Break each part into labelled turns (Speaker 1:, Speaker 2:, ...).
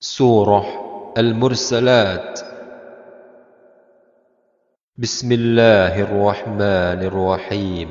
Speaker 1: Surah Al-Mursalat. Bismillahirrahmanirrahim.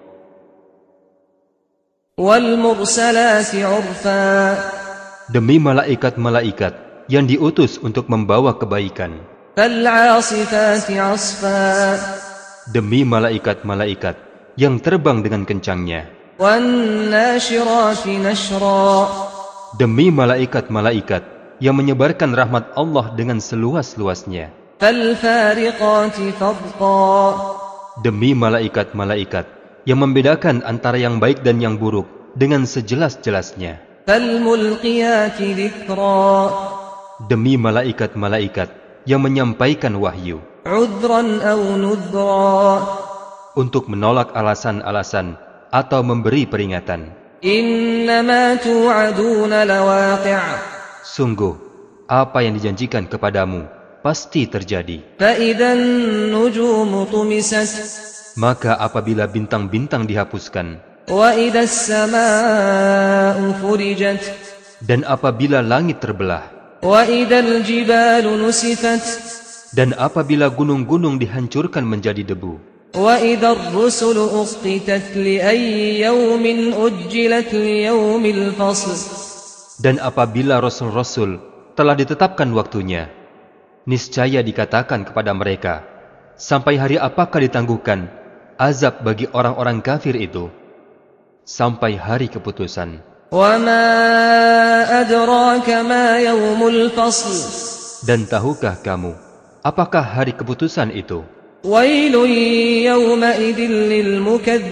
Speaker 2: Wal-mursalati 'urfa.
Speaker 3: Demi malaikat-malaikat yang diutus untuk membawa kebaikan.
Speaker 2: Fal-'asifati 'asfa.
Speaker 3: Demi malaikat-malaikat yang terbang dengan kencangnya.
Speaker 2: Wan-nashirati nashra.
Speaker 3: Demi malaikat-malaikat yang menyebarkan rahmat Allah dengan seluas-luasnya.
Speaker 2: Fal-fariqati farqa.
Speaker 3: Demi malaikat-malaikat yang membedakan antara yang baik dan yang buruk dengan sejelas-jelasnya.
Speaker 2: Fal-mulqiyati dhikra.
Speaker 3: Demi malaikat-malaikat yang menyampaikan wahyu
Speaker 2: 'udhran aw nudhra.
Speaker 3: untuk menolak alasan-alasan atau memberi peringatan.
Speaker 2: Innama tu'aduna lawaqi'.
Speaker 3: Sungguh, apa yang dijanjikan kepadamu pasti terjadi.
Speaker 2: Fa-idhan nujumu tumisat.
Speaker 3: Maka apabila bintang-bintang dihapuskan,
Speaker 2: Wa idhas samaa'u furijat.
Speaker 3: dan apabila langit terbelah,
Speaker 2: Wa idhal jibalu nusifat.
Speaker 3: dan apabila gunung-gunung dihancurkan menjadi debu,
Speaker 2: Wa idhar rusulu uqtitat li ayyi yawmin ujjilat li yawmil fasl.
Speaker 3: dan apabila rasul-rasul telah ditetapkan waktunya, niscaya dikatakan kepada mereka, sampai hari apakah ditangguhkan azab bagi orang-orang kafir itu? Sampai hari keputusan.
Speaker 2: Wa ma adraka ma yawmul fasl.
Speaker 3: Dan tahukah kamu, apakah hari keputusan itu?
Speaker 2: Wailun yawma idhil lil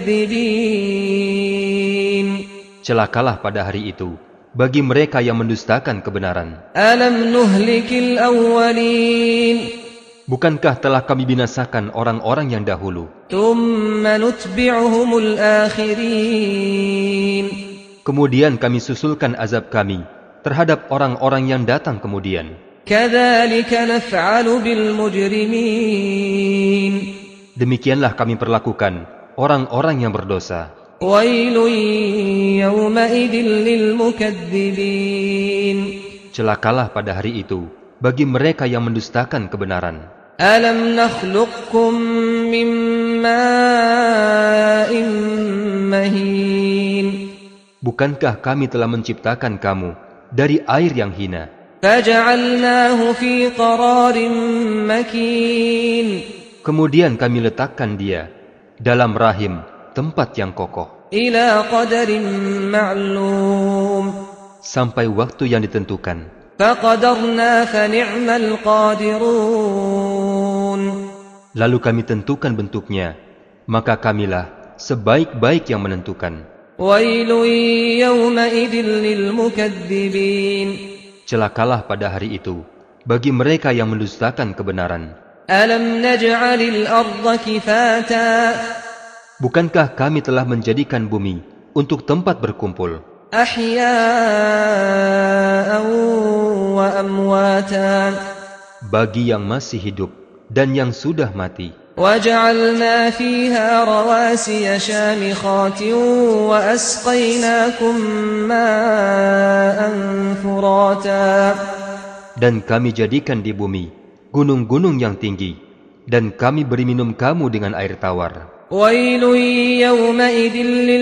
Speaker 2: mukaththibin.
Speaker 3: Celakalah pada hari itu bagi mereka yang mendustakan kebenaran.
Speaker 2: Alam nuhlikil awwalin.
Speaker 3: Bukankah telah kami binasakan orang-orang yang dahulu?
Speaker 2: Thumma nutbi'uhumul akhirin.
Speaker 3: Kemudian kami susulkan azab kami terhadap orang-orang yang datang kemudian.
Speaker 2: Kadzalika naf'alu bil mujrimin.
Speaker 3: Demikianlah kami perlakukan orang-orang yang berdosa.
Speaker 2: Wailun yawma idhil lil mukaththibin.
Speaker 3: Celakalah pada hari itu bagi mereka yang mendustakan kebenaran.
Speaker 2: Alam nakhluqkum min ma'in mahin.
Speaker 3: Bukankah kami telah menciptakan kamu dari air yang hina,
Speaker 2: Faja'alnahu fi qararin makin.
Speaker 3: kemudian kami letakkan dia dalam rahim tempat yang kokoh,
Speaker 2: Ila qadarin ma'lum.
Speaker 3: sampai waktu yang ditentukan.
Speaker 2: Faqadarna fa ni'mal qadirun.
Speaker 3: Lalu kami tentukan bentuknya, maka kamilah sebaik-baik yang menentukan.
Speaker 2: Wailun yawma idhil lil mukaththibin.
Speaker 3: Celakalah pada hari itu bagi mereka yang mendustakan kebenaran.
Speaker 2: Alam naj'alil arda kifata.
Speaker 3: Bukankah kami telah menjadikan bumi untuk tempat berkumpul,
Speaker 2: Ahya'an wa amwata.
Speaker 3: bagi yang masih hidup dan yang sudah mati?
Speaker 2: وجعلنا فيها رواسي شامخات وأسقيناكم ماء فراتا.
Speaker 3: Dan kami jadikan di bumi gunung-gunung yang tinggi, dan kami beri minum kamu dengan air tawar.
Speaker 2: ويل يومئذ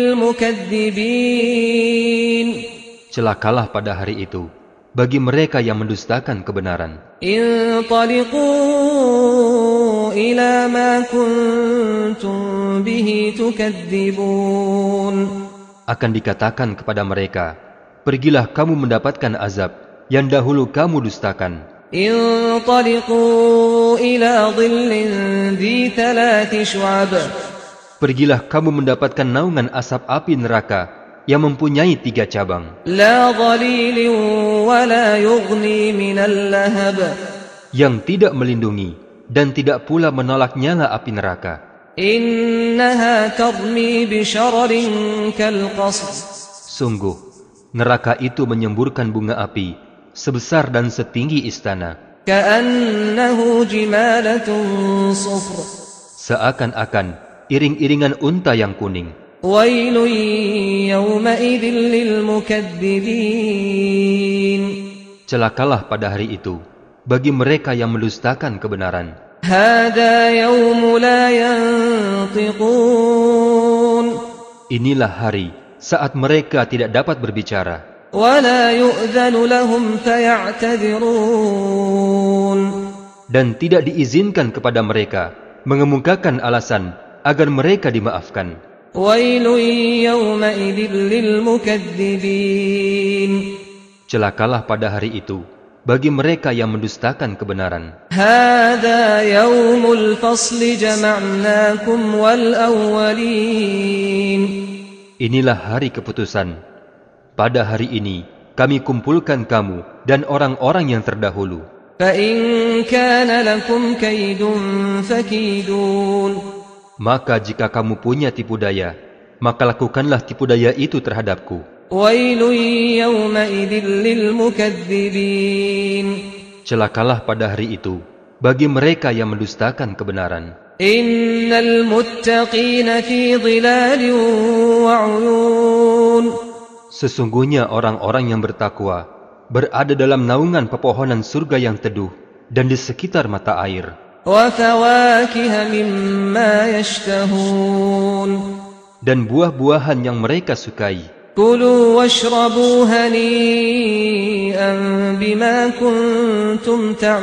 Speaker 2: للمكذبين.
Speaker 3: Celakalah pada hari itu bagi mereka yang mendustakan kebenaran.
Speaker 2: انطلقوا إلى ما كنتم به تكذبون.
Speaker 3: Akan dikatakan kepada mereka, pergilah kamu mendapatkan azab yang dahulu kamu dustakan.
Speaker 2: انطلقوا إلى ظل ذي 3 شعب.
Speaker 3: Pergilah kamu mendapatkan naungan asap api neraka yang mempunyai 3 cabang,
Speaker 2: لا ظليل ولا يغني من اللهب.
Speaker 3: yang tidak melindungi dan tidak pula menolak nyala api neraka.
Speaker 2: إنها ترمي بشرر كالقصر.
Speaker 3: Sungguh, neraka itu menyemburkan bunga api sebesar dan setinggi istana,
Speaker 2: كأنه جمالة صفر.
Speaker 3: seakan-akan iring-iringan unta yang kuning.
Speaker 2: ويل يومئذ للمكذبين.
Speaker 3: Celakalah pada hari itu bagi mereka yang mendustakan kebenaran.
Speaker 2: هذا يوم لا ينطقون
Speaker 3: Inilah hari saat mereka tidak dapat berbicara,
Speaker 2: ولا يؤذن لهم فيعتذرون
Speaker 3: dan tidak diizinkan kepada mereka mengemukakan alasan agar mereka dimaafkan.
Speaker 2: ويل يومئذ للمكذبين
Speaker 3: Celakalah pada hari itu bagi mereka yang mendustakan kebenaran.
Speaker 2: هذا يوم الفصل جمعناكم والأولين
Speaker 3: Inilah hari keputusan. Pada hari ini kami kumpulkan kamu dan orang-orang yang terdahulu.
Speaker 2: فإن كان لكم كيد فكيدون
Speaker 3: Maka jika kamu punya tipu daya, maka lakukanlah tipu daya itu terhadapku.
Speaker 2: ويل يومئذ للمكذبين
Speaker 3: Celakalah pada hari itu bagi mereka yang mendustakan kebenaran.
Speaker 2: إن المتقين في ظلال وعيون
Speaker 3: Sesungguhnya orang-orang yang bertakwa berada dalam naungan pepohonan surga yang teduh dan di sekitar mata air,
Speaker 2: وفواكه مما يشتهون
Speaker 3: dan buah-buahan yang mereka sukai.
Speaker 2: كلوا واشربوا هنيئا بما كنتم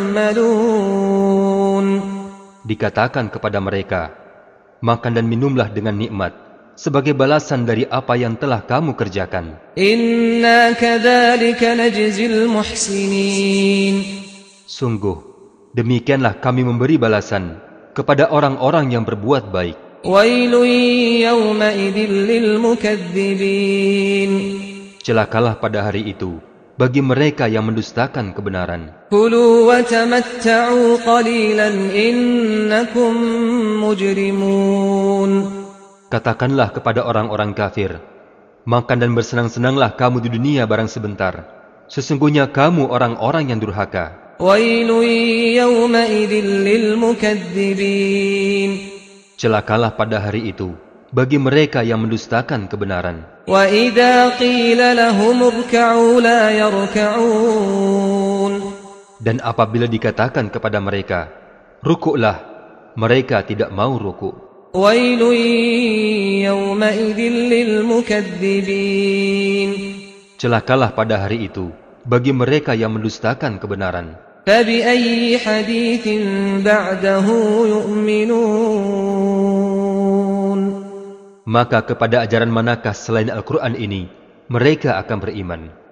Speaker 2: تعملون
Speaker 3: Dikatakan kepada mereka, makan dan minumlah dengan nikmat sebagai balasan dari apa yang telah kamu kerjakan.
Speaker 2: إنا كذلك نجزي المحسنين
Speaker 3: Sungguh, demikianlah kami memberi balasan kepada orang-orang yang berbuat baik.
Speaker 2: ويل يومئذ للمكذبين
Speaker 3: Celakalah pada hari itu bagi mereka yang mendustakan kebenaran.
Speaker 2: كلوا وتمتعوا قليلا إنكم مجرمون
Speaker 3: Katakanlah kepada orang-orang kafir, makan dan bersenang-senanglah kamu di dunia barang sebentar. Sesungguhnya kamu orang-orang yang durhaka.
Speaker 2: ويل يومئذ للمكذبين
Speaker 3: Celakalah pada hari itu bagi mereka yang mendustakan kebenaran.
Speaker 2: وإذا قيل لهم اركعوا لا يركعون
Speaker 3: Dan apabila dikatakan kepada mereka, rukuklah, mereka tidak mau rukuk.
Speaker 2: ويل يومئذ للمكذبين
Speaker 3: Celakalah pada hari itu bagi mereka yang mendustakan kebenaran.
Speaker 2: فبأي حديث بعده يؤمنون
Speaker 3: Maka kepada ajaran manakah selain Al-Quran ini mereka akan beriman?